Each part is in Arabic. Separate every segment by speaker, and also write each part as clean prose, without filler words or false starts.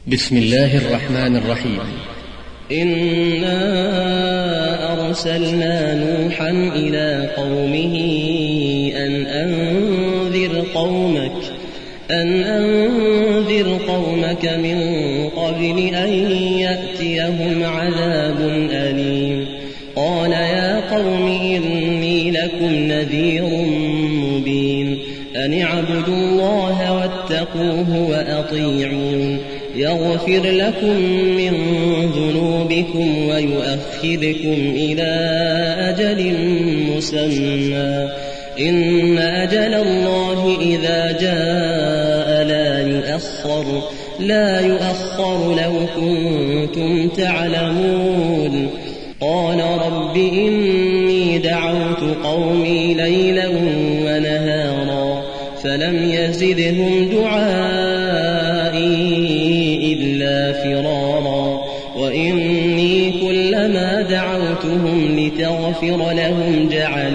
Speaker 1: بسم الله الرحمن الرحيم.
Speaker 2: إنا أرسلنا نوحا إلى قومه أن أنذر قومك من قبل أن يأتيهم عذاب أليم. قال يا قوم إني لكم نذير مبين أن اعبدوا الله واتقوه وأطيعون يغفر لكم من ذنوبكم ويؤخركم إلى أجل مسمى إن أجل الله إذا جاء لا يؤخر لو كنتم تعلمون. قال رب إني دعوت قومي ليلا ونهارا فلم يزدهم دعائي إلا فرارا وإني كلما دعوتهم لتغفر لهم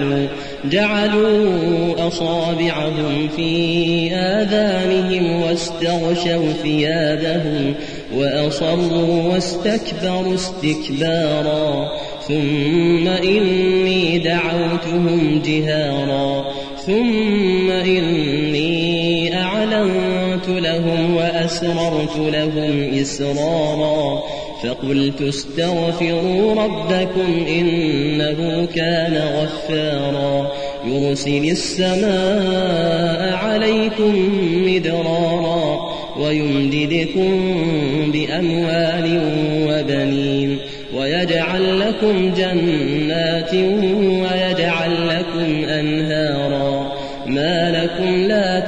Speaker 2: جعلوا أصابعهم في آذانهم واستغشوا ثيابهم وأصروا واستكبروا استكبارا ثم إني دعوتهم جهارا ثم إني أعلنت لهم وأسررت لهم إسرارا فقلت استغفروا ربكم إنه كان غفارا يرسل السماء عليكم مدرارا ويمددكم بأموال وبنين ويجعل لكم جنات ويجعل لكم أنهارا ما لكم لا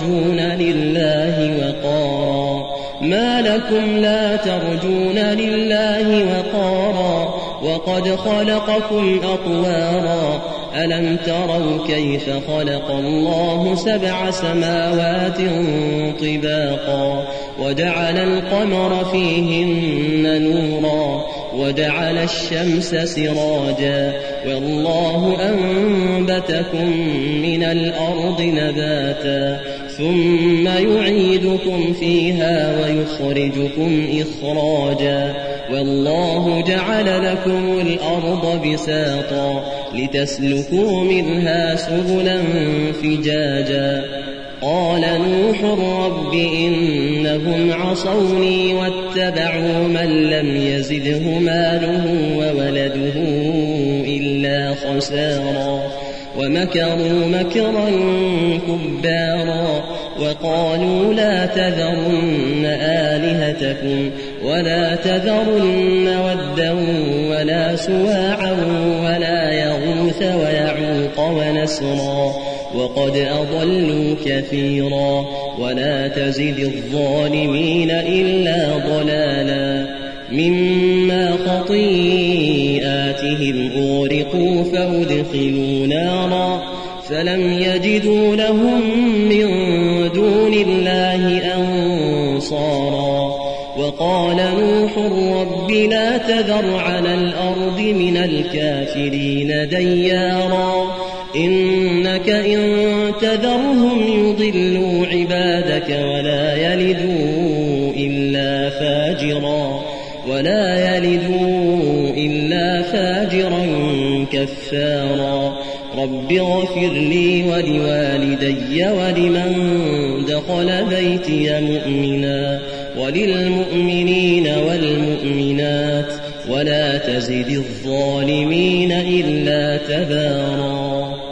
Speaker 2: ترجون لله وقارا وقد خلقكم أطوارا ألم تروا كيف خلق الله 7 سماوات طباقا وجعل القمر فيهن نورا وجعل الشمس سراجا والله أنبتكم من الأرض نباتا ثم يعيدكم فيها ويخرجكم إخراجا والله جعل لكم الأرض بساطا لتسلكوا منها سبلا فجاجا. قال نوح رب إنهم عصوني واتبعوا من لم يزده ماله وولده إلا خسارا ومكروا مكرا كبارا وقالوا لا تذرن آلهتكم ولا تذرن ودا ولا سواعا ولا يغوث ويعوق ونسرا وقد أضلوا كثيرا ولا تزد الظالمين إلا ضلالا مما خطيئاتهم أغرقوا فأدخلوا نارا فلم يجدوا لهم من دون الله أنصارا. وقال نوح رب لا تذر على الأرض من الكافرين ديارا إنك إن تذرهم يضلوا عبادك ولا يلدوا إلا فاجرا كفارا. رب اغفر لي ولوالدي ولمن دخل بيتي مؤمنا وللمؤمنين والمؤمنات ولا تزد الظالمين إلا تبارا.